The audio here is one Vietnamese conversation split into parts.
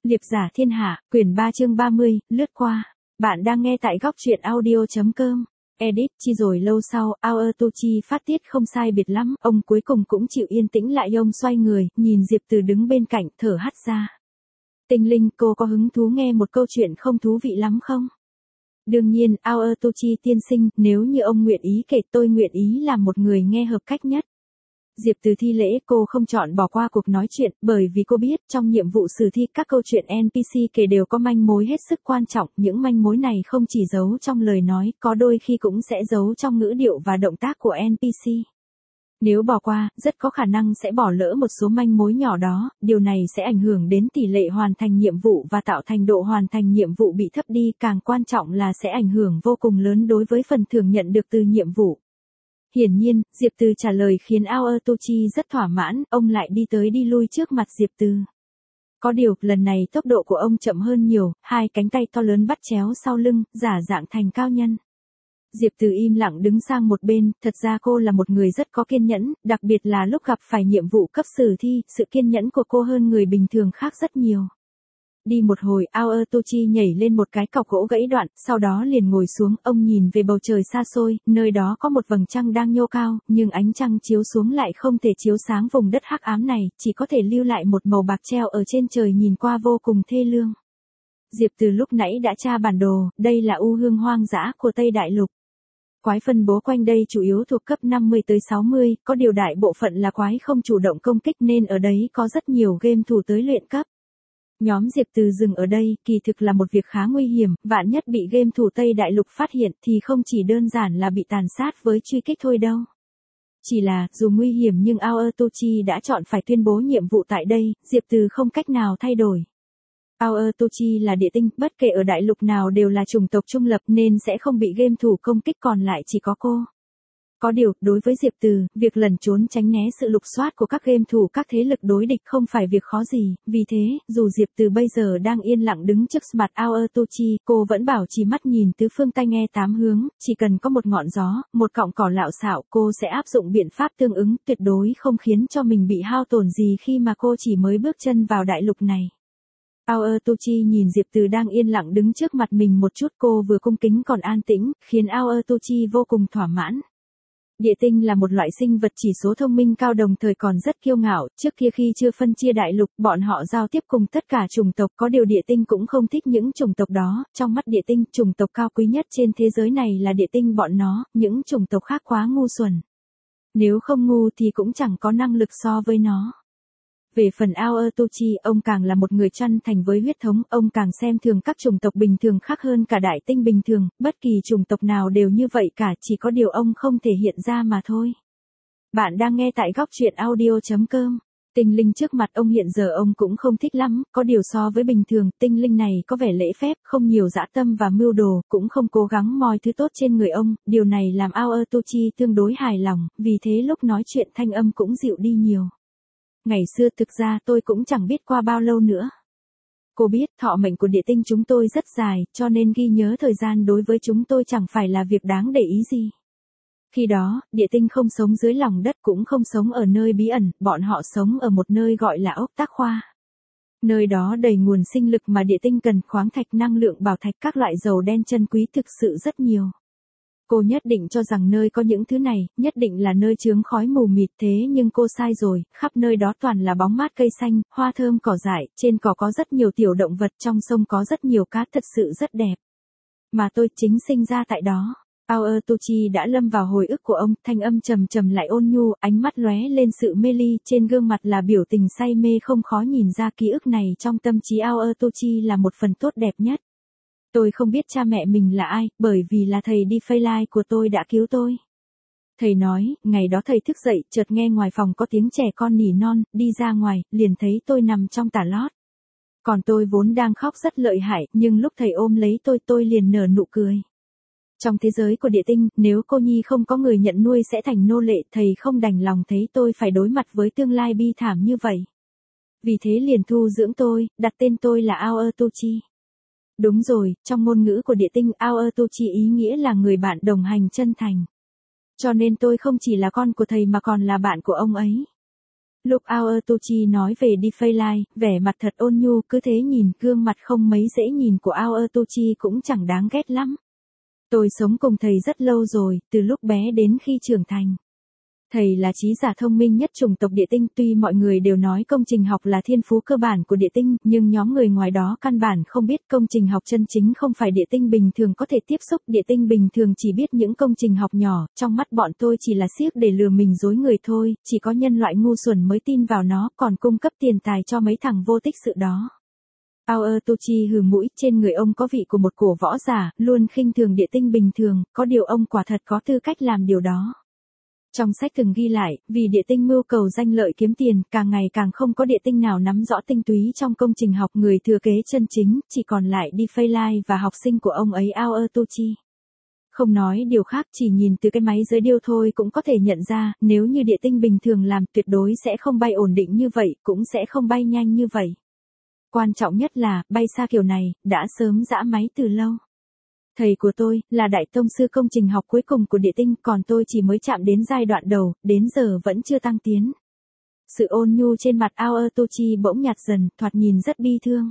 Liệp giả thiên hạ, quyển 3 chương 30, lướt qua. Bạn đang nghe tại góc truyện audio.com. Edit, chi rồi lâu sau, Aotochi phát tiết không sai biệt lắm, ông cuối cùng cũng chịu yên tĩnh lại. Ông xoay người, nhìn Diệp Từ đứng bên cạnh, thở hắt ra. Tinh Linh, cô có hứng thú nghe một câu chuyện không thú vị lắm không? Đương nhiên, Aotochi tiên sinh, nếu như ông nguyện ý kể, tôi nguyện ý làm một người nghe hợp cách nhất. Diệp Từ thi lễ, cô không chọn bỏ qua cuộc nói chuyện, bởi vì cô biết trong nhiệm vụ sử thi các câu chuyện NPC kể đều có manh mối hết sức quan trọng, những manh mối này không chỉ giấu trong lời nói, có đôi khi cũng sẽ giấu trong ngữ điệu và động tác của NPC. Nếu bỏ qua, rất có khả năng sẽ bỏ lỡ một số manh mối nhỏ đó, điều này sẽ ảnh hưởng đến tỷ lệ hoàn thành nhiệm vụ và tạo thành độ hoàn thành nhiệm vụ bị thấp đi, càng quan trọng là sẽ ảnh hưởng vô cùng lớn đối với phần thưởng nhận được từ nhiệm vụ. Hiển nhiên, Diệp Từ trả lời khiến Aotochi rất thỏa mãn, ông lại đi tới đi lui trước mặt Diệp Từ. Có điều, lần này tốc độ của ông chậm hơn nhiều, hai cánh tay to lớn bắt chéo sau lưng, giả dạng thành cao nhân. Diệp Từ im lặng đứng sang một bên, thật ra cô là một người rất có kiên nhẫn, đặc biệt là lúc gặp phải nhiệm vụ cấp sử thi, sự kiên nhẫn của cô hơn người bình thường khác rất nhiều. Đi một hồi, Aotochi nhảy lên một cái cọc gỗ gãy đoạn, sau đó liền ngồi xuống, ông nhìn về bầu trời xa xôi, nơi đó có một vầng trăng đang nhô cao, nhưng ánh trăng chiếu xuống lại không thể chiếu sáng vùng đất hắc ám này, chỉ có thể lưu lại một màu bạc treo ở trên trời nhìn qua vô cùng thê lương. Diệp Từ lúc nãy đã tra bản đồ, đây là u hương hoang dã của Tây Đại Lục. Quái phân bố quanh đây chủ yếu thuộc cấp 50 tới 60, có điều đại bộ phận là quái không chủ động công kích nên ở đấy có rất nhiều game thủ tới luyện cấp. Nhóm Diệp Từ dừng ở đây, kỳ thực là một việc khá nguy hiểm, vạn nhất bị game thủ Tây Đại Lục phát hiện thì không chỉ đơn giản là bị tàn sát với truy kích thôi đâu. Chỉ là, dù nguy hiểm nhưng Aotochi đã chọn phải tuyên bố nhiệm vụ tại đây, Diệp Từ không cách nào thay đổi. Aotochi là địa tinh, bất kể ở đại lục nào đều là chủng tộc trung lập nên sẽ không bị game thủ công kích, còn lại chỉ có cô. Có điều, đối với Diệp Từ, việc lẩn trốn tránh né sự lục soát của các game thủ các thế lực đối địch không phải việc khó gì, vì thế, dù Diệp Từ bây giờ đang yên lặng đứng trước mặt Aotochi, cô vẫn bảo trì mắt nhìn tứ phương tai nghe tám hướng, chỉ cần có một ngọn gió, một cọng cỏ lạo xạo, cô sẽ áp dụng biện pháp tương ứng, tuyệt đối không khiến cho mình bị hao tổn gì khi mà cô chỉ mới bước chân vào đại lục này. Aotochi nhìn Diệp Từ đang yên lặng đứng trước mặt mình một chút, cô vừa cung kính còn an tĩnh, khiến Aotochi vô cùng thỏa mãn. Địa tinh là một loại sinh vật chỉ số thông minh cao đồng thời còn rất kiêu ngạo, trước kia khi chưa phân chia đại lục, bọn họ giao tiếp cùng tất cả chủng tộc, có điều địa tinh cũng không thích những chủng tộc đó, trong mắt địa tinh, chủng tộc cao quý nhất trên thế giới này là địa tinh bọn nó, những chủng tộc khác quá ngu xuẩn. Nếu không ngu thì cũng chẳng có năng lực so với nó. Về phần Aotochi, ông càng là một người chân thành với huyết thống, ông càng xem thường các chủng tộc bình thường khác hơn cả đại tinh bình thường, bất kỳ chủng tộc nào đều như vậy cả, chỉ có điều ông không thể hiện ra mà thôi. Bạn đang nghe tại góc truyện audio.com. Tinh linh trước mặt ông hiện giờ ông cũng không thích lắm, có điều so với bình thường, tinh linh này có vẻ lễ phép, không nhiều dã tâm và mưu đồ, cũng không cố gắng moi thứ tốt trên người ông, điều này làm Aotochi tương đối hài lòng, vì thế lúc nói chuyện thanh âm cũng dịu đi nhiều. Ngày xưa thực ra tôi cũng chẳng biết qua bao lâu nữa. Cô biết thọ mệnh của địa tinh chúng tôi rất dài, cho nên ghi nhớ thời gian đối với chúng tôi chẳng phải là việc đáng để ý gì. Khi đó, địa tinh không sống dưới lòng đất cũng không sống ở nơi bí ẩn, bọn họ sống ở một nơi gọi là ốc Tác Khoa. Nơi đó đầy nguồn sinh lực mà địa tinh cần, khoáng thạch, năng lượng, bảo thạch, các loại dầu đen chân quý thực sự rất nhiều. Cô nhất định cho rằng nơi có những thứ này, nhất định là nơi chướng khói mù mịt, thế nhưng cô sai rồi, khắp nơi đó toàn là bóng mát cây xanh, hoa thơm cỏ dại, trên cỏ có rất nhiều tiểu động vật, trong sông có rất nhiều cá, thật sự rất đẹp. Mà tôi chính sinh ra tại đó. Aotochi đã lâm vào hồi ức của ông, thanh âm trầm trầm lại ôn nhu, ánh mắt lóe lên sự mê ly, trên gương mặt là biểu tình say mê, không khó nhìn ra ký ức này trong tâm trí Aotochi là một phần tốt đẹp nhất. Tôi không biết cha mẹ mình là ai, bởi vì là thầy đi phây lai của tôi đã cứu tôi. Thầy nói, ngày đó thầy thức dậy, chợt nghe ngoài phòng có tiếng trẻ con nỉ non, đi ra ngoài, liền thấy tôi nằm trong tà lót. Còn tôi vốn đang khóc rất lợi hại, nhưng lúc thầy ôm lấy tôi liền nở nụ cười. Trong thế giới của địa tinh, nếu cô nhi không có người nhận nuôi sẽ thành nô lệ, thầy không đành lòng thấy tôi phải đối mặt với tương lai bi thảm như vậy. Vì thế liền thu dưỡng tôi, đặt tên tôi là Aotochi. Đúng rồi, trong ngôn ngữ của địa tinh, Aotochi ý nghĩa là người bạn đồng hành chân thành. Cho nên tôi không chỉ là con của thầy mà còn là bạn của ông ấy. Lúc Aotochi nói về đi Phây Lai, vẻ mặt thật ôn nhu, cứ thế nhìn gương mặt không mấy dễ nhìn của Aotochi cũng chẳng đáng ghét lắm. Tôi sống cùng thầy rất lâu rồi, từ lúc bé đến khi trưởng thành. Thầy là trí giả thông minh nhất chủng tộc địa tinh, tuy mọi người đều nói công trình học là thiên phú cơ bản của địa tinh, nhưng nhóm người ngoài đó căn bản không biết công trình học chân chính không phải địa tinh bình thường có thể tiếp xúc, địa tinh bình thường chỉ biết những công trình học nhỏ, trong mắt bọn tôi chỉ là xiếc để lừa mình dối người thôi, chỉ có nhân loại ngu xuẩn mới tin vào nó, còn cung cấp tiền tài cho mấy thằng vô tích sự đó. Aotochi hừ mũi, trên người ông có vị của một cổ võ giả, luôn khinh thường địa tinh bình thường, có điều ông quả thật có tư cách làm điều đó. Trong sách từng ghi lại, vì địa tinh mưu cầu danh lợi kiếm tiền, càng ngày càng không có địa tinh nào nắm rõ tinh túy trong công trình học, người thừa kế chân chính, chỉ còn lại đi Phây Lai và học sinh của ông ấy Aotochi. Không nói điều khác, chỉ nhìn từ cái máy giới điêu thôi cũng có thể nhận ra, nếu như địa tinh bình thường làm tuyệt đối sẽ không bay ổn định như vậy, cũng sẽ không bay nhanh như vậy. Quan trọng nhất là, bay xa kiểu này, đã sớm giã máy từ lâu. Thầy của tôi, là đại tông sư công trình học cuối cùng của địa tinh, còn tôi chỉ mới chạm đến giai đoạn đầu, đến giờ vẫn chưa tăng tiến. Sự ôn nhu trên mặt Aotochi bỗng nhạt dần, thoạt nhìn rất bi thương.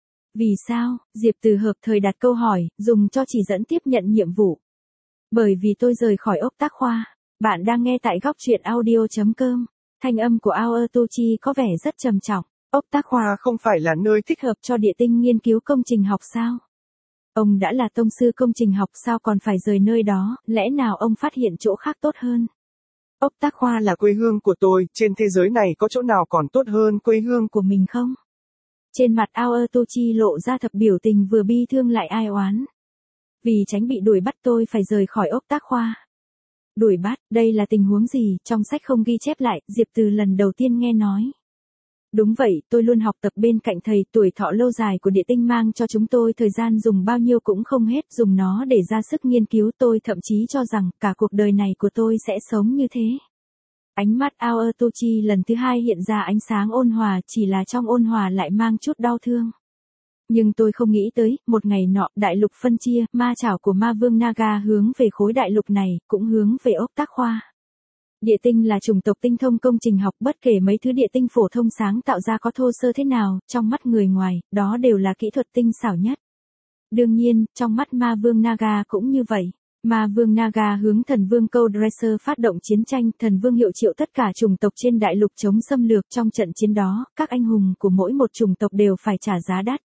Vì sao? Diệp Từ hợp thời đặt câu hỏi, dùng cho chỉ dẫn tiếp nhận nhiệm vụ. Bởi vì tôi rời khỏi ốc tác khoa. Bạn đang nghe tại góc truyện audio.com. Thanh âm của Aotochi có vẻ rất trầm trọng. Ốc tác khoa không phải là nơi thích hợp cho địa tinh nghiên cứu công trình học sao? Ông đã là tông sư công trình học sao còn phải rời nơi đó, lẽ nào ông phát hiện chỗ khác tốt hơn? Ốc tác khoa là quê hương của tôi, trên thế giới này có chỗ nào còn tốt hơn quê hương của mình không? Trên mặt Aotochi lộ ra thập biểu tình vừa bi thương lại ai oán. Vì tránh bị đuổi bắt tôi phải rời khỏi ốc tác khoa. Đuổi bắt, đây là tình huống gì, trong sách không ghi chép lại, Diệp Từ lần đầu tiên nghe nói. Đúng vậy, tôi luôn học tập bên cạnh thầy, tuổi thọ lâu dài của địa tinh mang cho chúng tôi thời gian dùng bao nhiêu cũng không hết, dùng nó để ra sức nghiên cứu, tôi thậm chí cho rằng cả cuộc đời này của tôi sẽ sống như thế. Ánh mắt Aotochi lần thứ hai hiện ra ánh sáng ôn hòa, chỉ là trong ôn hòa lại mang chút đau thương. Nhưng tôi không nghĩ tới, một ngày nọ, đại lục phân chia, ma chảo của ma vương Naga hướng về khối đại lục này, cũng hướng về ốc tác khoa. Địa tinh là chủng tộc tinh thông công trình học, bất kể mấy thứ địa tinh phổ thông sáng tạo ra có thô sơ thế nào, trong mắt người ngoài, đó đều là kỹ thuật tinh xảo nhất. Đương nhiên, trong mắt ma vương Naga cũng như vậy. Ma vương Naga hướng thần vương Cold Dresser phát động chiến tranh, thần vương hiệu triệu tất cả chủng tộc trên đại lục chống xâm lược, trong trận chiến đó, các anh hùng của mỗi một chủng tộc đều phải trả giá đắt.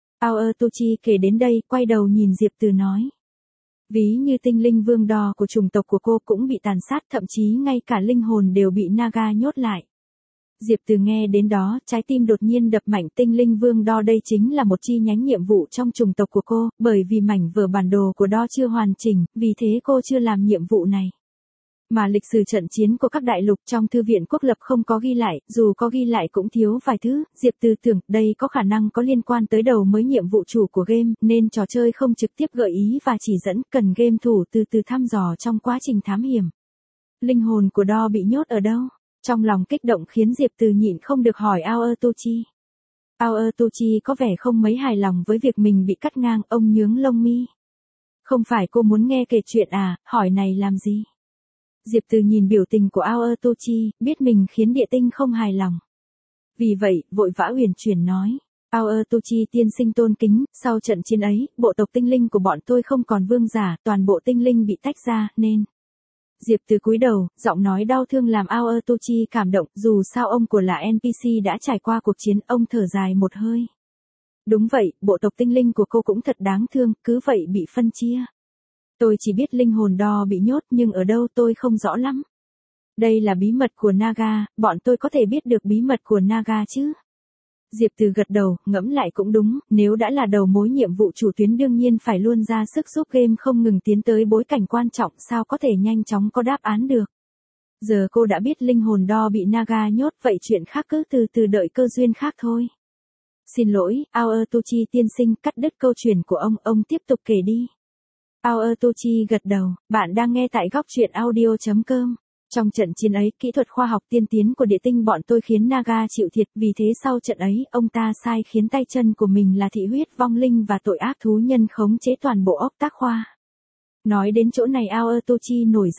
Aotochi kể đến đây, quay đầu nhìn Diệp Từ nói. Ví như tinh linh vương đo của chủng tộc của cô cũng bị tàn sát, thậm chí ngay cả linh hồn đều bị Naga nhốt lại. Diệp Từ nghe đến đó, trái tim đột nhiên đập mạnh, tinh linh vương đo đây chính là một chi nhánh nhiệm vụ trong chủng tộc của cô, bởi vì mảnh vở bản đồ của đo chưa hoàn chỉnh, vì thế cô chưa làm nhiệm vụ này. Mà lịch sử trận chiến của các đại lục trong thư viện quốc lập không có ghi lại, dù có ghi lại cũng thiếu vài thứ, Diệp Từ tưởng đây có khả năng có liên quan tới đầu mới nhiệm vụ chủ của game, nên trò chơi không trực tiếp gợi ý và chỉ dẫn, cần game thủ từ từ thăm dò trong quá trình thám hiểm. Linh hồn của đo bị nhốt ở đâu? Trong lòng kích động khiến Diệp Từ nhịn không được hỏi Aotochi. Aotochi có vẻ không mấy hài lòng với việc mình bị cắt ngang, ông nhướng lông mi. Không phải cô muốn nghe kể chuyện à, hỏi này làm gì? Diệp Từ nhìn biểu tình của Aotochi, biết mình khiến địa tinh không hài lòng. Vì vậy, vội vã huyền chuyển nói. Aotochi tiên sinh tôn kính, sau trận chiến ấy, bộ tộc tinh linh của bọn tôi không còn vương giả, toàn bộ tinh linh bị tách ra, nên... Diệp Từ cúi đầu, giọng nói đau thương làm Aotochi cảm động, dù sao ông của là NPC đã trải qua cuộc chiến, ông thở dài một hơi. Đúng vậy, bộ tộc tinh linh của cô cũng thật đáng thương, cứ vậy bị phân chia. Tôi chỉ biết linh hồn đo bị nhốt nhưng ở đâu tôi không rõ lắm. Đây là bí mật của Naga, bọn tôi có thể biết được bí mật của Naga chứ? Diệp Từ gật đầu, ngẫm lại cũng đúng, nếu đã là đầu mối nhiệm vụ chủ tuyến đương nhiên phải luôn ra sức giúp game không ngừng tiến tới bối cảnh quan trọng, sao có thể nhanh chóng có đáp án được. Giờ cô đã biết linh hồn đo bị Naga nhốt, vậy chuyện khác cứ từ từ đợi cơ duyên khác thôi. Xin lỗi, Aotochi tiên sinh, cắt đứt câu chuyện của ông tiếp tục kể đi. Aotochi gật đầu, bạn đang nghe tại góc truyện audio.com. Trong trận chiến ấy, kỹ thuật khoa học tiên tiến của địa tinh bọn tôi khiến Naga chịu thiệt, vì thế sau trận ấy, ông ta sai khiến tay chân của mình là thị huyết vong linh và tội ác thú nhân khống chế toàn bộ ốc tác khoa. Nói đến chỗ này Aotochi nổi giận.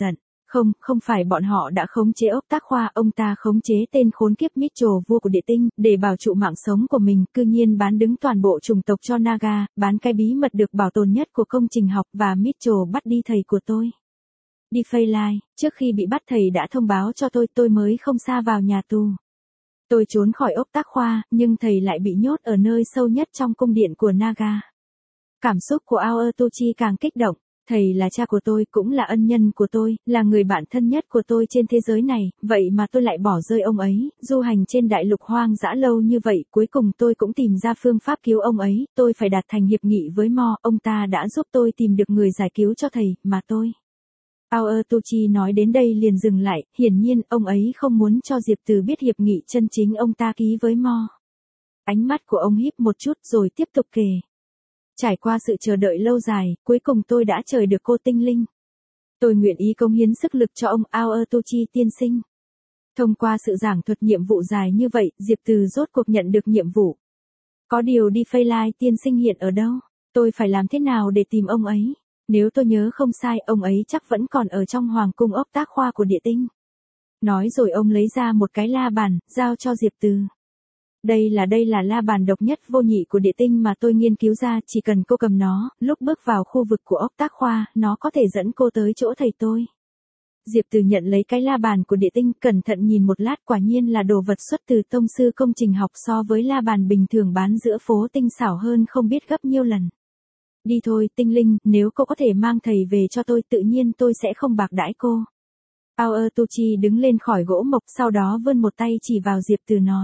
Không phải bọn họ đã khống chế ốc tác khoa, ông ta khống chế tên khốn kiếp Mitchell, vua của địa tinh, để bảo trụ mạng sống của mình, cư nhiên bán đứng toàn bộ chủng tộc cho Naga, bán cái bí mật được bảo tồn nhất của công trình học, và Mitchell bắt đi thầy của tôi. Đi Phaelai, trước khi bị bắt thầy đã thông báo cho tôi mới không sa vào nhà tù. Tôi trốn khỏi ốc tác khoa, nhưng thầy lại bị nhốt ở nơi sâu nhất trong cung điện của Naga. Cảm xúc của Aotuchi càng kích động. Thầy là cha của tôi, cũng là ân nhân của tôi, là người bạn thân nhất của tôi trên thế giới này, vậy mà tôi lại bỏ rơi ông ấy, du hành trên đại lục hoang dã lâu như vậy, cuối cùng tôi cũng tìm ra phương pháp cứu ông ấy, tôi phải đạt thành hiệp nghị với Mo, ông ta đã giúp tôi tìm được người giải cứu cho thầy, mà tôi. Aotuchi nói đến đây liền dừng lại, hiển nhiên ông ấy không muốn cho Diệp Từ biết hiệp nghị chân chính ông ta ký với Mo. Ánh mắt của ông híp một chút rồi tiếp tục kể. Trải qua sự chờ đợi lâu dài, cuối cùng tôi đã chờ được cô tinh linh. Tôi nguyện ý cống hiến sức lực cho ông Aotuchi tiên sinh. Thông qua sự giảng thuật nhiệm vụ dài như vậy, Diệp Từ rốt cuộc nhận được nhiệm vụ. Có điều đi Phaelai tiên sinh hiện ở đâu? Tôi phải làm thế nào để tìm ông ấy? Nếu tôi nhớ không sai, ông ấy chắc vẫn còn ở trong hoàng cung ốc tác khoa của địa tinh. Nói rồi ông lấy ra một cái la bàn, giao cho Diệp Từ. Đây là la bàn độc nhất vô nhị của địa tinh mà tôi nghiên cứu ra, chỉ cần cô cầm nó, lúc bước vào khu vực của ốc tác khoa, nó có thể dẫn cô tới chỗ thầy tôi. Diệp Từ nhận lấy cái la bàn của địa tinh, cẩn thận nhìn một lát, quả nhiên là đồ vật xuất từ tông sư công trình học, so với la bàn bình thường bán giữa phố tinh xảo hơn không biết gấp nhiêu lần. Đi thôi, tinh linh, nếu cô có thể mang thầy về cho tôi, tự nhiên tôi sẽ không bạc đãi cô. Aotuchi đứng lên khỏi gỗ mộc, sau đó vươn một tay chỉ vào Diệp Từ nói.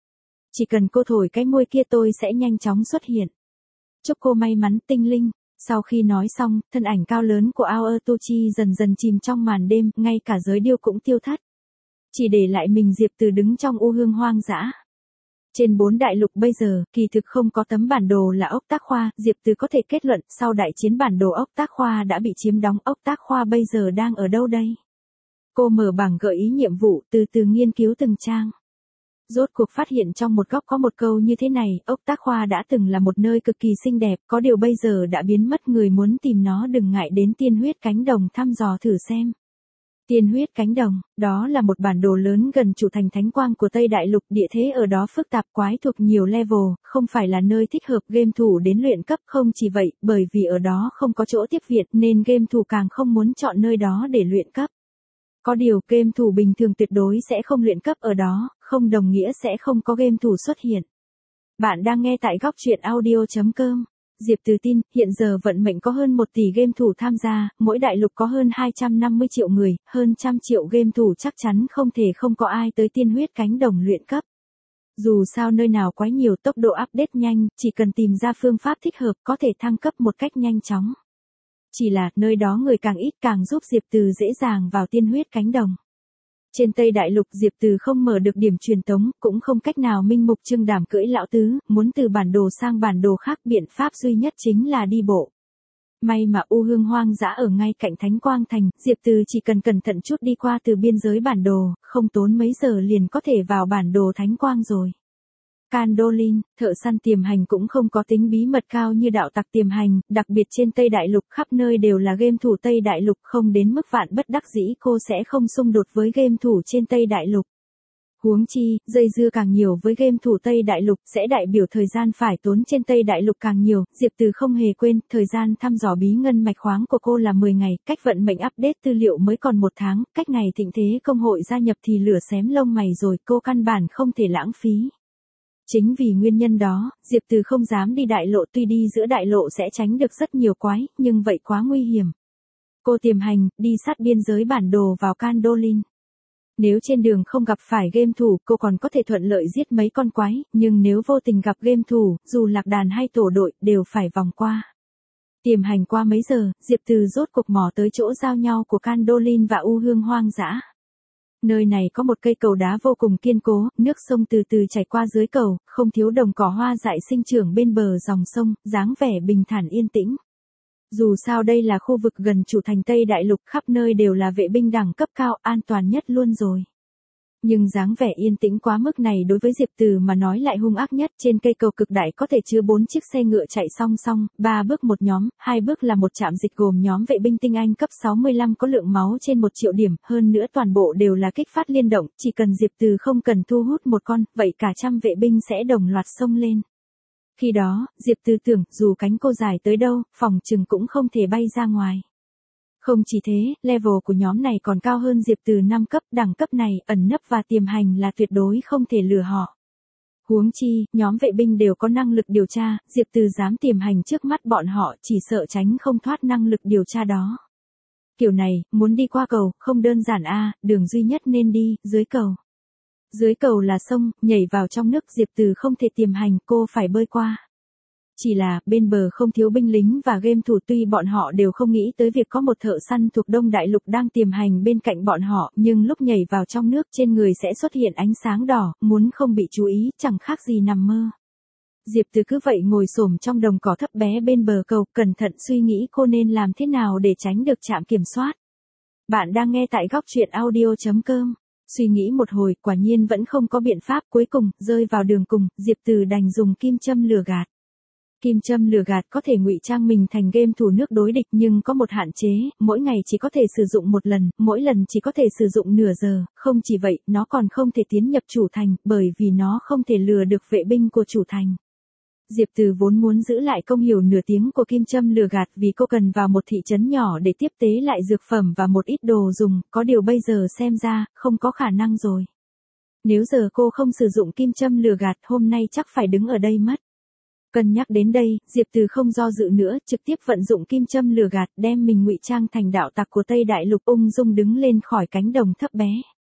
Chỉ cần cô thổi cái môi kia tôi sẽ nhanh chóng xuất hiện. Chúc cô may mắn, tinh linh. Sau khi nói xong, thân ảnh cao lớn của Aotuchi dần dần chìm trong màn đêm, ngay cả giới điêu cũng tiêu thất. Chỉ để lại mình Diệp Từ đứng trong u hương hoang dã. Trên 4 đại lục bây giờ, kỳ thực không có tấm bản đồ là ốc tác khoa, Diệp Từ có thể kết luận, sau đại chiến bản đồ ốc tác khoa đã bị chiếm đóng, ốc tác khoa bây giờ đang ở đâu đây? Cô mở bảng gợi ý nhiệm vụ, từ từ nghiên cứu từng trang. Rốt cuộc phát hiện trong một góc có một câu như thế này, ốc tác khoa đã từng là một nơi cực kỳ xinh đẹp, có điều bây giờ đã biến mất, người muốn tìm nó đừng ngại đến Tiên Huyết Cánh Đồng thăm dò thử xem. Tiên Huyết Cánh Đồng, đó là một bản đồ lớn gần chủ thành Thánh Quang của Tây Đại Lục, địa thế ở đó phức tạp quái thuộc nhiều level, không phải là nơi thích hợp game thủ đến luyện cấp, không chỉ vậy, bởi vì ở đó không có chỗ tiếp viện nên game thủ càng không muốn chọn nơi đó để luyện cấp. Có điều game thủ bình thường tuyệt đối sẽ không luyện cấp ở đó, không đồng nghĩa sẽ không có game thủ xuất hiện. Bạn đang nghe tại góc truyện audio.com. Diệp Từ tin, hiện giờ vận mệnh có hơn 1 tỷ game thủ tham gia, mỗi đại lục có hơn 250 triệu người, hơn 100 triệu game thủ chắc chắn không thể không có ai tới Tiên Huyết Cánh Đồng luyện cấp. Dù sao nơi nào quái nhiều, tốc độ update nhanh, chỉ cần tìm ra phương pháp thích hợp có thể thăng cấp một cách nhanh chóng. Chỉ là, nơi đó người càng ít càng giúp Diệp Từ dễ dàng vào Tiên Huyết Cánh Đồng. Trên Tây Đại Lục Diệp Từ không mở được điểm truyền tống, cũng không cách nào minh mục trương đảm cưỡi lão tứ, muốn từ bản đồ sang bản đồ khác, biện pháp duy nhất chính là đi bộ. May mà u hương hoang dã ở ngay cạnh Thánh Quang Thành, Diệp Từ chỉ cần cẩn thận chút đi qua từ biên giới bản đồ, không tốn mấy giờ liền có thể vào bản đồ Thánh Quang rồi. Candolin, thợ săn tiềm hành cũng không có tính bí mật cao như đạo tặc tiềm hành, đặc biệt trên Tây Đại Lục khắp nơi đều là game thủ Tây Đại Lục, không đến mức vạn bất đắc dĩ cô sẽ không xung đột với game thủ trên Tây Đại Lục. Huống chi, dây dưa càng nhiều với game thủ Tây Đại Lục sẽ đại biểu thời gian phải tốn trên Tây Đại Lục càng nhiều, Diệp Từ không hề quên, thời gian thăm dò bí ngân mạch khoáng của cô là 10 ngày, cách vận mệnh update tư liệu mới còn 1 tháng, cách ngày thịnh thế công hội gia nhập thì lửa xém lông mày rồi, cô căn bản không thể lãng phí. Chính vì nguyên nhân đó, Diệp Từ không dám đi đại lộ, tuy đi giữa đại lộ sẽ tránh được rất nhiều quái, nhưng vậy quá nguy hiểm. Cô tiềm hành, đi sát biên giới bản đồ vào Candolin. Nếu trên đường không gặp phải game thủ, cô còn có thể thuận lợi giết mấy con quái, nhưng nếu vô tình gặp game thủ, dù lạc đàn hay tổ đội, đều phải vòng qua. Tiềm hành qua mấy giờ, Diệp Từ rốt cuộc mò tới chỗ giao nhau của Candolin và u hương hoang dã. Nơi này có một cây cầu đá vô cùng kiên cố, nước sông từ từ chảy qua dưới cầu, không thiếu đồng cỏ hoa dại sinh trưởng bên bờ dòng sông, dáng vẻ bình thản yên tĩnh. Dù sao đây là khu vực gần chủ thành Tây Đại Lục, khắp nơi đều là vệ binh đẳng cấp cao, an toàn nhất luôn rồi. Nhưng dáng vẻ yên tĩnh quá mức này đối với Diệp Từ mà nói lại hung ác nhất. Trên cây cầu cực đại có thể chứa 4 chiếc xe ngựa chạy song song, 3 bước một nhóm, 2 bước là một trạm dịch gồm nhóm vệ binh tinh anh cấp 65 có lượng máu trên 1 triệu điểm, hơn nữa toàn bộ đều là kích phát liên động, chỉ cần Diệp Từ không cần thu hút một con, vậy cả trăm vệ binh sẽ đồng loạt xông lên. Khi đó, Diệp Từ tưởng dù cánh cô dài tới đâu, phòng chừng cũng không thể bay ra ngoài. Không chỉ thế, level của nhóm này còn cao hơn Diệp Từ 5 cấp, đẳng cấp này, ẩn nấp và tiềm hành là tuyệt đối không thể lừa họ. Huống chi, nhóm vệ binh đều có năng lực điều tra, Diệp Từ dám tiềm hành trước mắt bọn họ chỉ sợ tránh không thoát năng lực điều tra đó. Kiểu này, muốn đi qua cầu, không đơn giản đường duy nhất nên đi, dưới cầu. Dưới cầu là sông, nhảy vào trong nước Diệp Từ không thể tiềm hành, cô phải bơi qua. Chỉ là, bên bờ không thiếu binh lính và game thủ, tuy bọn họ đều không nghĩ tới việc có một thợ săn thuộc Đông Đại Lục đang tiềm hành bên cạnh bọn họ, nhưng lúc nhảy vào trong nước trên người sẽ xuất hiện ánh sáng đỏ, muốn không bị chú ý, chẳng khác gì nằm mơ. Diệp Từ cứ vậy ngồi xổm trong đồng cỏ thấp bé bên bờ cầu, cẩn thận suy nghĩ cô nên làm thế nào để tránh được trạm kiểm soát. Bạn đang nghe tại góc truyện audio.com. Suy nghĩ một hồi, quả nhiên vẫn không có biện pháp, cuối cùng, rơi vào đường cùng, Diệp Từ đành dùng kim châm lừa gạt. Kim châm lừa gạt có thể ngụy trang mình thành game thủ nước đối địch nhưng có một hạn chế, mỗi ngày chỉ có thể sử dụng một lần, mỗi lần chỉ có thể sử dụng nửa giờ, không chỉ vậy, nó còn không thể tiến nhập chủ thành, bởi vì nó không thể lừa được vệ binh của chủ thành. Diệp Từ vốn muốn giữ lại công hiểu nửa tiếng của kim châm lừa gạt vì cô cần vào một thị trấn nhỏ để tiếp tế lại dược phẩm và một ít đồ dùng, có điều bây giờ xem ra, không có khả năng rồi. Nếu giờ cô không sử dụng kim châm lừa gạt hôm nay chắc phải đứng ở đây mất. Cân nhắc đến đây, Diệp Từ không do dự nữa, trực tiếp vận dụng kim châm lừa gạt, đem mình ngụy trang thành đạo tặc của Tây Đại Lục, ung dung đứng lên khỏi cánh đồng thấp bé.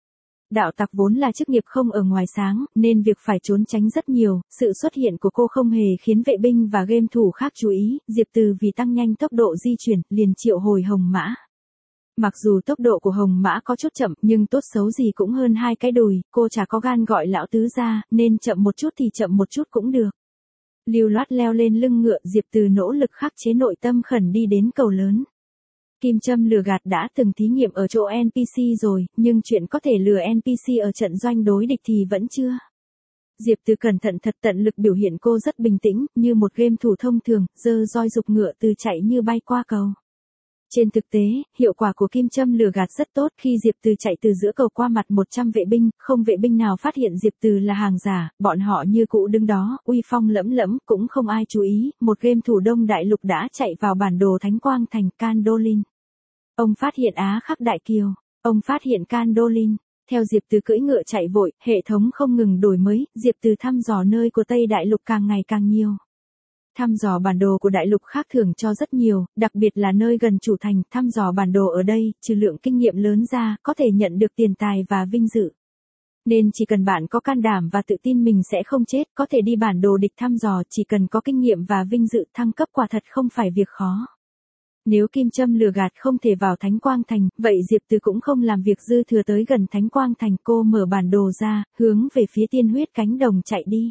Đạo tặc vốn là chức nghiệp không ở ngoài sáng, nên việc phải trốn tránh rất nhiều, sự xuất hiện của cô không hề khiến vệ binh và game thủ khác chú ý, Diệp Từ vì tăng nhanh tốc độ di chuyển, liền triệu hồi hồng mã. Mặc dù tốc độ của hồng mã có chút chậm, nhưng tốt xấu gì cũng hơn 2 cái đùi, cô chả có gan gọi lão tứ ra, nên chậm một chút thì chậm một chút cũng được. Lưu loát leo lên lưng ngựa, Diệp Từ nỗ lực khắc chế nội tâm khẩn đi đến cầu lớn. Kim châm lừa gạt đã từng thí nghiệm ở chỗ NPC rồi, nhưng chuyện có thể lừa NPC ở trận doanh đối địch thì vẫn chưa. Diệp Từ cẩn thận thật tận lực biểu hiện cô rất bình tĩnh, như một game thủ thông thường, giơ roi dục ngựa từ chạy như bay qua cầu. Trên thực tế, hiệu quả của kim châm lừa gạt rất tốt, khi Diệp Từ chạy từ giữa cầu qua mặt 100 vệ binh, không vệ binh nào phát hiện Diệp Từ là hàng giả, bọn họ như cũ đứng đó, uy phong lẫm lẫm, cũng không ai chú ý, một game thủ Đông Đại Lục đã chạy vào bản đồ Thánh Quang Thành Candolin. Ông phát hiện Á Khắc Đại Kiều, ông phát hiện Candolin. Theo Diệp Từ cưỡi ngựa chạy vội, hệ thống không ngừng đổi mới, Diệp Từ thăm dò nơi của Tây Đại Lục càng ngày càng nhiều. Thăm dò bản đồ của đại lục khác thưởng cho rất nhiều, đặc biệt là nơi gần chủ thành, thăm dò bản đồ ở đây, trừ lượng kinh nghiệm lớn ra, có thể nhận được tiền tài và vinh dự. Nên chỉ cần bạn có can đảm và tự tin mình sẽ không chết, có thể đi bản đồ địch thăm dò, chỉ cần có kinh nghiệm và vinh dự, thăng cấp quả thật không phải việc khó. Nếu kim châm lừa gạt không thể vào Thánh Quang Thành, vậy Diệp Từ cũng không làm việc dư thừa tới gần Thánh Quang Thành, cô mở bản đồ ra, hướng về phía tiên huyết cánh đồng chạy đi.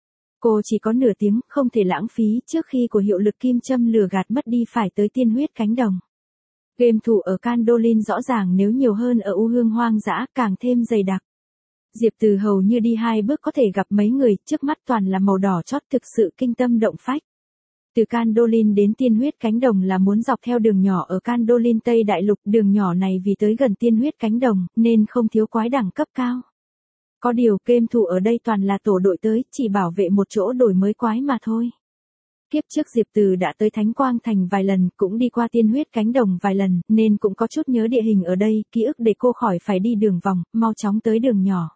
Cô chỉ có nửa tiếng, không thể lãng phí, trước khi của hiệu lực kim châm lừa gạt mất đi phải tới tiên huyết cánh đồng. Game thủ ở Candolin rõ ràng nếu nhiều hơn ở U Hương hoang dã, càng thêm dày đặc. Diệp Từ hầu như đi 2 bước có thể gặp mấy người, trước mắt toàn là màu đỏ chót, thực sự kinh tâm động phách. Từ Candolin đến tiên huyết cánh đồng là muốn dọc theo đường nhỏ ở Candolin Tây Đại Lục, đường nhỏ này vì tới gần tiên huyết cánh đồng, nên không thiếu quái đẳng cấp cao. Có điều, game thủ ở đây toàn là tổ đội tới, chỉ bảo vệ một chỗ đổi mới quái mà thôi. Kiếp trước Diệp Từ đã tới Thánh Quang Thành vài lần, cũng đi qua tiên huyết cánh đồng vài lần, nên cũng có chút nhớ địa hình ở đây, ký ức để cô khỏi phải đi đường vòng, mau chóng tới đường nhỏ.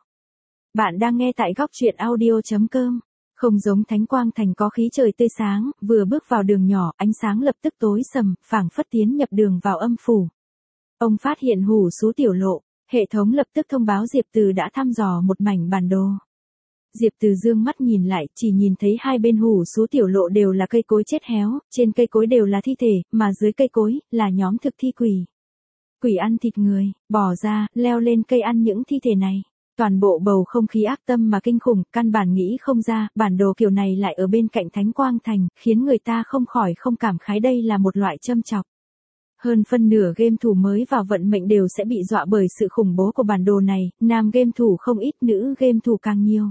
Bạn đang nghe tại góc truyện audio.com. Không giống Thánh Quang Thành có khí trời tươi sáng, vừa bước vào đường nhỏ, ánh sáng lập tức tối sầm, phảng phất tiến nhập đường vào âm phủ. Ông phát hiện hủ sú tiểu lộ, hệ thống lập tức thông báo Diệp Từ đã thăm dò một mảnh bản đồ. Diệp Từ dương mắt nhìn lại, chỉ nhìn thấy hai bên hủ sú tiểu lộ đều là cây cối chết héo, trên cây cối đều là thi thể, mà dưới cây cối, là nhóm thực thi quỷ. Quỷ ăn thịt người, bỏ ra, leo lên cây ăn những thi thể này. Toàn bộ bầu không khí ác tâm mà kinh khủng, căn bản nghĩ không ra, bản đồ kiểu này lại ở bên cạnh Thánh Quang Thành, khiến người ta không khỏi không cảm khái đây là một loại châm chọc. Hơn phân nửa game thủ mới vào vận mệnh đều sẽ bị dọa bởi sự khủng bố của bản đồ này, nam game thủ không ít, nữ game thủ càng nhiều.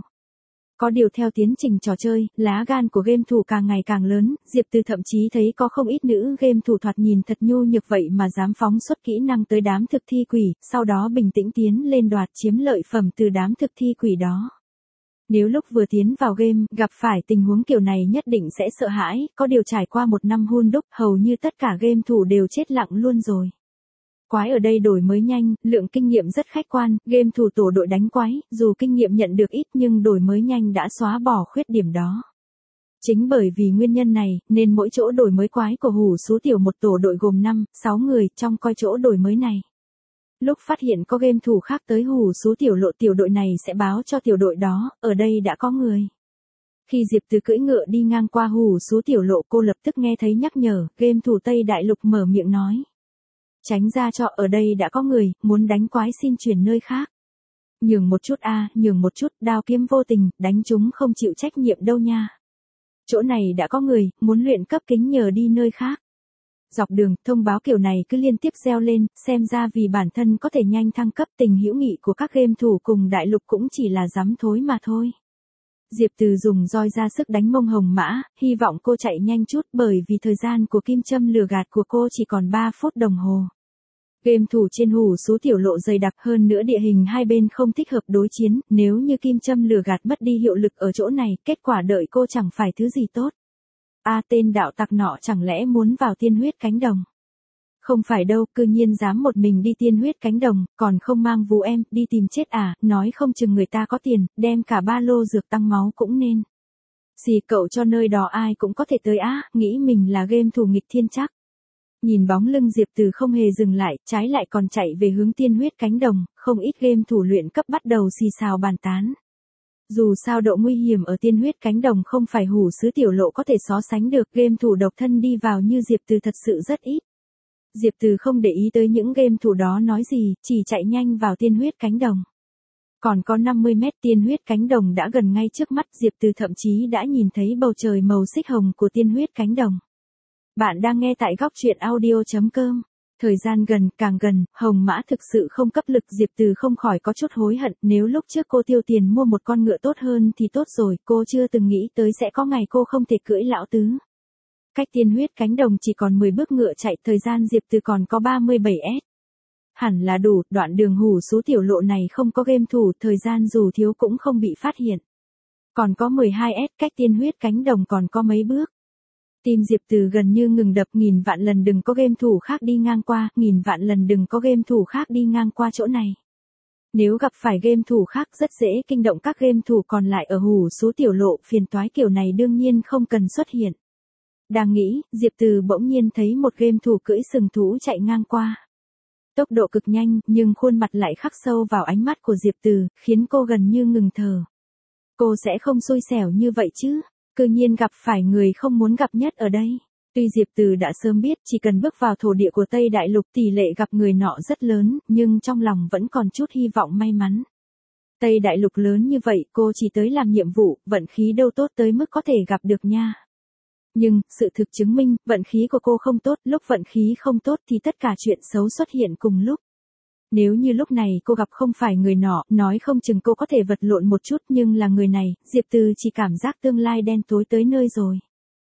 Có điều theo tiến trình trò chơi, lá gan của game thủ càng ngày càng lớn, Diệp Từ thậm chí thấy có không ít nữ game thủ thoạt nhìn thật nhu nhược vậy mà dám phóng xuất kỹ năng tới đám thực thi quỷ, sau đó bình tĩnh tiến lên đoạt chiếm lợi phẩm từ đám thực thi quỷ đó. Nếu lúc vừa tiến vào game, gặp phải tình huống kiểu này nhất định sẽ sợ hãi, có điều trải qua một năm hun đúc, hầu như tất cả game thủ đều chết lặng luôn rồi. Quái ở đây đổi mới nhanh, lượng kinh nghiệm rất khách quan, game thủ tổ đội đánh quái, dù kinh nghiệm nhận được ít nhưng đổi mới nhanh đã xóa bỏ khuyết điểm đó. Chính bởi vì nguyên nhân này, nên mỗi chỗ đổi mới quái của Hủ Sú Tiểu một tổ đội gồm 5-6 người trong coi chỗ đổi mới này. Lúc phát hiện có game thủ khác tới Hủ Sú Tiểu lộ, tiểu đội này sẽ báo cho tiểu đội đó, ở đây đã có người. Khi Diệp Từ cưỡi ngựa đi ngang qua Hủ Sú Tiểu lộ, cô lập tức nghe thấy nhắc nhở, game thủ Tây Đại Lục mở miệng nói. Tránh ra cho, ở đây đã có người, muốn đánh quái xin chuyển nơi khác. Nhường một chút nhường một chút, đao kiếm vô tình, đánh chúng không chịu trách nhiệm đâu nha. Chỗ này đã có người, muốn luyện cấp kính nhờ đi nơi khác. Dọc đường, thông báo kiểu này cứ liên tiếp reo lên, xem ra vì bản thân có thể nhanh thăng cấp, tình hữu nghị của các game thủ cùng đại lục cũng chỉ là dám thối mà thôi. Diệp Từ dùng roi ra sức đánh mông Hồng Mã, hy vọng cô chạy nhanh chút bởi vì thời gian của kim châm lừa gạt của cô chỉ còn 3 phút đồng hồ. Game thủ trên Hủ Sú Tiểu lộ dày đặc, hơn nữa địa hình hai bên không thích hợp đối chiến, nếu như kim châm lừa gạt mất đi hiệu lực ở chỗ này, kết quả đợi cô chẳng phải thứ gì tốt. Tên đạo tặc nọ chẳng lẽ muốn vào tiên huyết cánh đồng? Không phải đâu, cư nhiên dám một mình đi tiên huyết cánh đồng, còn không mang vũ em, đi tìm chết à, nói không chừng người ta có tiền, đem cả ba lô dược tăng máu cũng nên. Xì cậu cho nơi đó ai cũng có thể tới nghĩ mình là game thủ nghịch thiên chắc. Nhìn bóng lưng Diệp Từ không hề dừng lại, trái lại còn chạy về hướng tiên huyết cánh đồng, không ít game thủ luyện cấp bắt đầu xì xào bàn tán. Dù sao độ nguy hiểm ở tiên huyết cánh đồng không phải Hủ Sú Tiểu lộ có thể so sánh được, game thủ độc thân đi vào như Diệp Từ thật sự rất ít. Diệp Từ không để ý tới những game thủ đó nói gì, chỉ chạy nhanh vào tiên huyết cánh đồng. Còn có 50 mét tiên huyết cánh đồng đã gần ngay trước mắt, Diệp Từ thậm chí đã nhìn thấy bầu trời màu xích hồng của tiên huyết cánh đồng. Bạn đang nghe tại góc truyện audio.com. Thời gian càng gần, Hồng Mã thực sự không cấp lực, Diệp Từ không khỏi có chút hối hận, nếu lúc trước cô tiêu tiền mua một con ngựa tốt hơn thì tốt rồi, cô chưa từng nghĩ tới sẽ có ngày cô không thể cưỡi lão tứ. Cách tiên huyết cánh đồng chỉ còn 10 bước ngựa chạy, thời gian Diệp Từ còn có 37s. Hẳn là đủ, đoạn đường Hủ Sú Tiểu lộ này không có game thủ, thời gian dù thiếu cũng không bị phát hiện. Còn có 12s, cách tiên huyết cánh đồng còn có mấy bước. Tim Diệp Từ gần như ngừng đập, nghìn vạn lần đừng có game thủ khác đi ngang qua, nghìn vạn lần đừng có game thủ khác đi ngang qua chỗ này. Nếu gặp phải game thủ khác rất dễ kinh động các game thủ còn lại ở Hủ Sú Tiểu lộ, phiền toái kiểu này đương nhiên không cần xuất hiện. Đang nghĩ, Diệp Từ bỗng nhiên thấy một game thủ cưỡi sừng thú chạy ngang qua. Tốc độ cực nhanh, nhưng khuôn mặt lại khắc sâu vào ánh mắt của Diệp Từ, khiến cô gần như ngừng thở. Cô sẽ không xui xẻo như vậy chứ? Cư nhiên gặp phải người không muốn gặp nhất ở đây. Tuy Diệp Từ đã sớm biết chỉ cần bước vào thổ địa của Tây Đại Lục tỷ lệ gặp người nọ rất lớn, nhưng trong lòng vẫn còn chút hy vọng may mắn. Tây Đại Lục lớn như vậy, cô chỉ tới làm nhiệm vụ, vận khí đâu tốt tới mức có thể gặp được nha. Nhưng, sự thực chứng minh, vận khí của cô không tốt, lúc vận khí không tốt thì tất cả chuyện xấu xuất hiện cùng lúc. Nếu như lúc này cô gặp không phải người nọ, nói không chừng cô có thể vật lộn một chút, nhưng là người này, Diệp Từ chỉ cảm giác tương lai đen tối tới nơi rồi.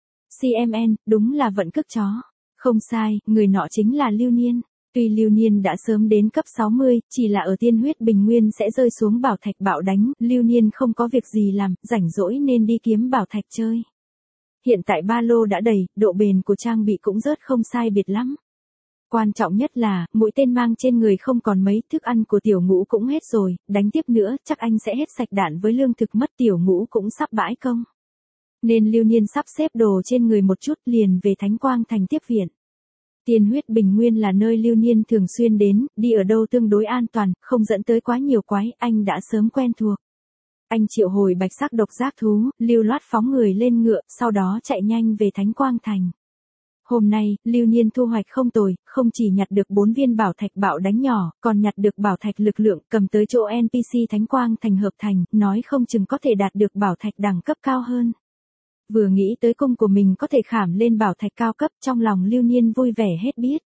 CMN, đúng là vận cước chó. Không sai, người nọ chính là Lưu Niên. Tuy Lưu Niên đã sớm đến cấp 60, chỉ là ở tiên huyết bình nguyên sẽ rơi xuống bảo thạch bạo đánh, Lưu Niên không có việc gì làm, rảnh rỗi nên đi kiếm bảo thạch chơi. Hiện tại ba lô đã đầy, độ bền của trang bị cũng rớt không sai biệt lắm. Quan trọng nhất là, mũi tên mang trên người không còn mấy, thức ăn của Tiểu Ngũ cũng hết rồi, đánh tiếp nữa, chắc anh sẽ hết sạch đạn với lương thực mất, Tiểu Ngũ cũng sắp bãi công. Nên Lưu Niên sắp xếp đồ trên người một chút liền về Thánh Quang Thành tiếp viện. Tiên huyết bình nguyên là nơi Lưu Niên thường xuyên đến, đi ở đâu tương đối an toàn, không dẫn tới quá nhiều quái, anh đã sớm quen thuộc. Anh triệu hồi bạch sắc độc giác thú, lưu loát phóng người lên ngựa, sau đó chạy nhanh về Thánh Quang Thành. Hôm nay, Lưu Niên thu hoạch không tồi, không chỉ nhặt được 4 viên bảo thạch bạo đánh nhỏ, còn nhặt được bảo thạch lực lượng, cầm tới chỗ NPC Thánh Quang Thành hợp thành, nói không chừng có thể đạt được bảo thạch đẳng cấp cao hơn. Vừa nghĩ tới cung của mình có thể khảm lên bảo thạch cao cấp, trong lòng Lưu Niên vui vẻ hết biết.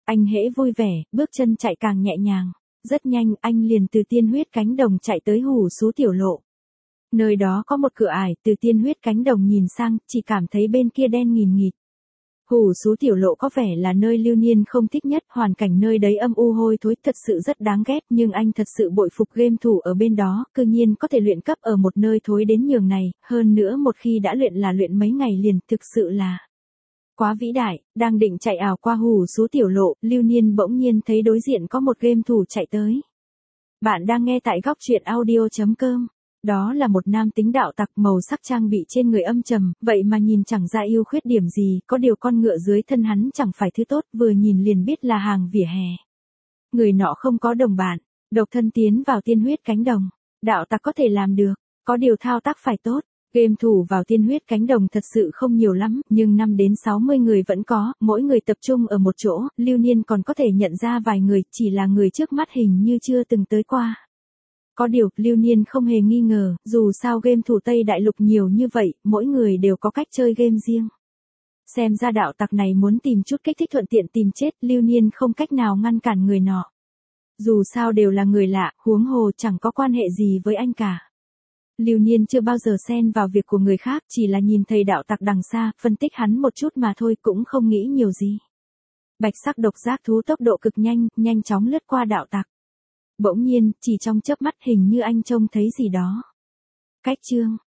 Anh hễ vui vẻ, bước chân chạy càng nhẹ nhàng. Rất nhanh, anh liền từ tiên huyết cánh đồng chạy tới Hủ Sú tiểu lộ. Nơi đó có một cửa ải, từ tiên huyết cánh đồng nhìn sang, chỉ cảm thấy bên kia đen nghìn nghịt. Hủ Sú tiểu lộ có vẻ là nơi Lưu Niên không thích nhất, hoàn cảnh nơi đấy âm u hôi thối, thật sự rất đáng ghét, nhưng anh thật sự bội phục game thủ ở bên đó, cư nhiên có thể luyện cấp ở một nơi thối đến nhường này, hơn nữa một khi đã luyện là luyện mấy ngày liền, thực sự là quá vĩ đại. Đang định chạy ảo qua Hủ Sú tiểu lộ, Lưu Niên bỗng nhiên thấy đối diện có một game thủ chạy tới. Bạn đang nghe tại góc truyện audio.com. Đó là một nam tính đạo tặc, màu sắc trang bị trên người âm trầm, vậy mà nhìn chẳng ra ưu khuyết điểm gì, có điều con ngựa dưới thân hắn chẳng phải thứ tốt, vừa nhìn liền biết là hàng vỉa hè. Người nọ không có đồng bạn, độc thân tiến vào tiên huyết cánh đồng. Đạo tặc có thể làm được, có điều thao tác phải tốt. Game thủ vào tiên huyết cánh đồng thật sự không nhiều lắm, nhưng 5 đến 60 người vẫn có, mỗi người tập trung ở một chỗ, Lưu Niên còn có thể nhận ra vài người, chỉ là người trước mắt hình như chưa từng tới qua. Có điều, Lưu Niên không hề nghi ngờ, dù sao game thủ Tây Đại Lục nhiều như vậy, mỗi người đều có cách chơi game riêng. Xem ra đạo tặc này muốn tìm chút kích thích thuận tiện tìm chết, Lưu Niên không cách nào ngăn cản người nọ. Dù sao đều là người lạ, huống hồ chẳng có quan hệ gì với anh cả. Lưu Niên chưa bao giờ xen vào việc của người khác, chỉ là nhìn thấy đạo tặc đằng xa, phân tích hắn một chút mà thôi, cũng không nghĩ nhiều gì. Bạch sắc độc giác thú tốc độ cực nhanh, nhanh chóng lướt qua đạo tặc. Bỗng nhiên, chỉ trong chớp mắt hình như anh trông thấy gì đó. Cách chương